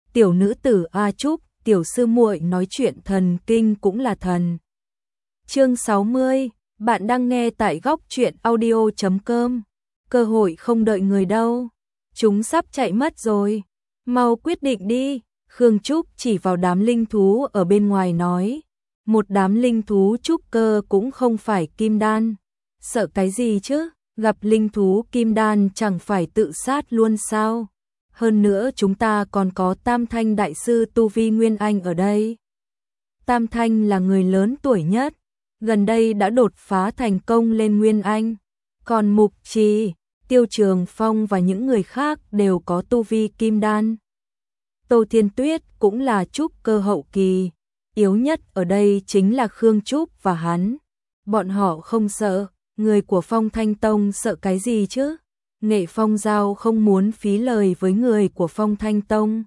tiểu nữ tử A Trúc, tiểu sư muội nói chuyện thần kinh cũng là thần. Chương 60, bạn đang nghe tại góc truyện audio.com. Cơ hội không đợi người đâu, chúng sắp chạy mất rồi, mau quyết định đi. Khương Trúc chỉ vào đám linh thú ở bên ngoài nói, một đám linh thú trúc cơ cũng không phải kim đan, sợ cái gì chứ, gặp linh thú kim đan chẳng phải tự sát luôn sao? Hơn nữa chúng ta còn có Tam Thanh đại sư tu vi Nguyên Anh ở đây. Tam Thanh là người lớn tuổi nhất, gần đây đã đột phá thành công lên Nguyên Anh, còn Mục Trì, Tiêu Trường Phong và những người khác đều có tu vi kim đan. Tô Thiên Tuyết cũng là trúc cơ hậu kỳ, yếu nhất ở đây chính là Khương Trúc và hắn. Bọn họ không sợ, người của Phong Thanh Tông sợ cái gì chứ? Nghệ Phong Giao không muốn phí lời với người của Phong Thanh Tông.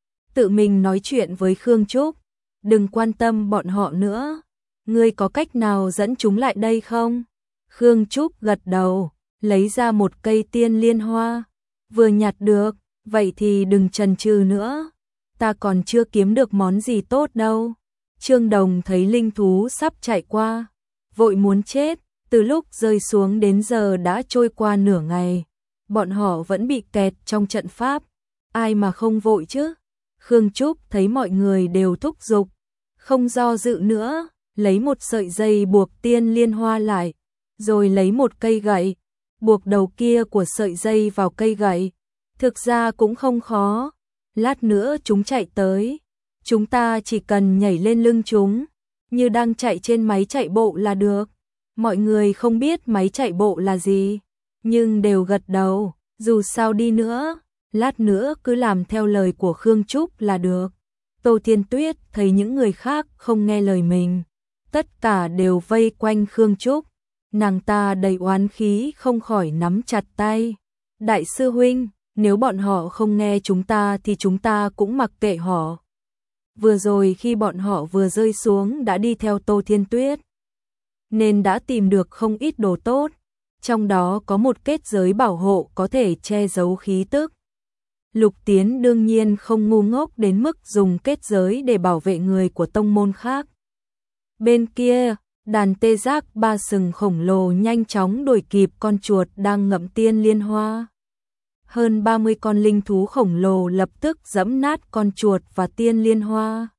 Tự mình nói chuyện với Khương Trúc, đừng quan tâm bọn họ nữa. Ngươi có cách nào dẫn chúng lại đây không? Khương Trúc gật đầu, lấy ra một cây tiên liên hoa. Vừa nhặt được, vậy thì đừng chần chừ nữa. Ta còn chưa kiếm được món gì tốt đâu. Trương Đồng thấy linh thú sắp chạy qua, vội muốn chết. Từ lúc rơi xuống đến giờ đã trôi qua nửa ngày, bọn họ vẫn bị kẹt trong trận pháp. Ai mà không vội chứ? Khương Trúc thấy mọi người đều thúc giục, không do dự nữa, lấy một sợi dây buộc tiên liên hoa lại, rồi lấy một cây gậy, buộc đầu kia của sợi dây vào cây gậy. Thực ra cũng không khó, lát nữa chúng chạy tới, chúng ta chỉ cần nhảy lên lưng chúng, như đang chạy trên máy chạy bộ là được. Mọi người không biết máy chạy bộ là gì, nhưng đều gật đầu, dù sao đi nữa, lát nữa cứ làm theo lời của Khương Trúc là được. Tô Thiên Tuyết thấy những người khác không nghe lời mình, tất cả đều vây quanh Khương Trúc, nàng ta đầy oán khí không khỏi nắm chặt tay. Đại sư huynh, nếu bọn họ không nghe chúng ta thì chúng ta cũng mặc kệ họ. Vừa rồi khi bọn họ vừa rơi xuống đã đi theo Tô Thiên Tuyết, nên đã tìm được không ít đồ tốt, trong đó có một kết giới bảo hộ có thể che giấu khí tức. Lục Tiến đương nhiên không ngu ngốc đến mức dùng kết giới để bảo vệ người của tông môn khác. Bên kia, đàn tê giác ba sừng khổng lồ nhanh chóng đuổi kịp con chuột đang ngậm tiên liên hoa. Hơn 30 con linh thú khổng lồ lập tức giẫm nát con chuột và tiên liên hoa.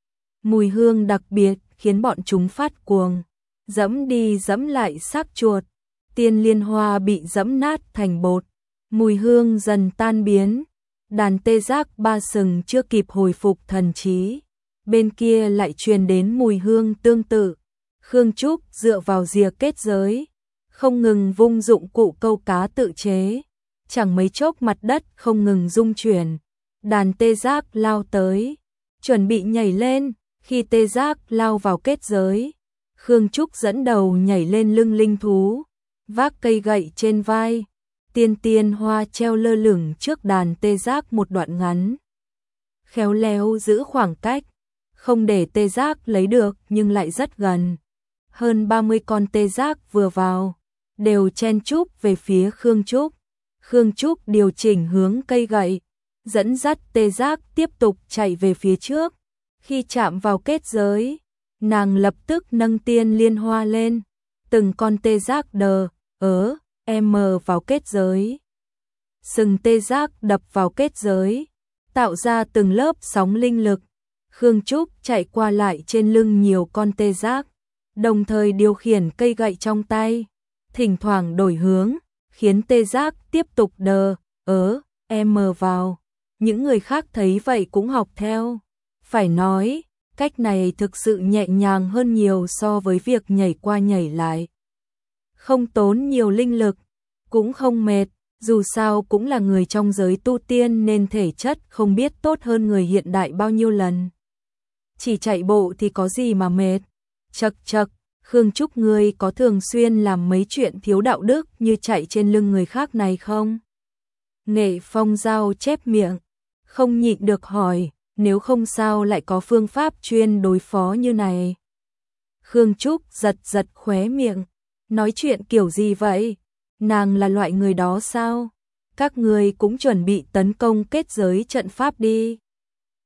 Mùi hương đặc biệt khiến bọn chúng phát cuồng, giẫm đi giẫm lại xác chuột, tiên liên hoa bị giẫm nát thành bột, mùi hương dần tan biến. Đàn tê giác ba sừng chưa kịp hồi phục thần trí, bên kia lại truyền đến mùi hương tương tự. Khương Trúc dựa vào rìa kết giới, không ngừng vung dụng cụ câu cá tự chế, chẳng mấy chốc mặt đất không ngừng rung chuyển. Đàn tê giác lao tới, chuẩn bị nhảy lên, khi tê giác lao vào kết giới, Khương Trúc dẫn đầu nhảy lên lưng linh thú, vác cây gậy trên vai. Tiên hoa treo lơ lửng trước đàn tê giác một đoạn ngắn, khéo léo giữ khoảng cách, không để tê giác lấy được nhưng lại rất gần. Hơn 30 con tê giác vừa vào, đều chen chúc về phía Khương Trúc. Khương Trúc điều chỉnh hướng cây gậy, dẫn dắt tê giác tiếp tục chạy về phía trước. Khi chạm vào kết giới, nàng lập tức nâng tiên liên hoa lên, từng con tê giác vào kết giới. Sừng tê giác đập vào kết giới, tạo ra từng lớp sóng linh lực. Khương Trúc chạy qua lại trên lưng nhiều con tê giác, đồng thời điều khiển cây gậy trong tay, thỉnh thoảng đổi hướng, khiến tê giác tiếp tục vào. Những người khác thấy vậy cũng học theo. Phải nói, cách này thực sự nhẹ nhàng hơn nhiều so với việc nhảy qua nhảy lại. Không tốn nhiều linh lực, cũng không mệt, dù sao cũng là người trong giới tu tiên nên thể chất không biết tốt hơn người hiện đại bao nhiêu lần. Chỉ chạy bộ thì có gì mà mệt. Chậc chậc, Khương Trúc ngươi có thường xuyên làm mấy chuyện thiếu đạo đức như chạy trên lưng người khác này không? Nghệ Phong Giao chép miệng, không nhịn được hỏi, nếu không sao lại có phương pháp chuyên đối phó như này. Khương Trúc giật giật khóe miệng, nói chuyện kiểu gì vậy? Nàng là loại người đó sao? Các người cũng chuẩn bị tấn công kết giới trận pháp đi.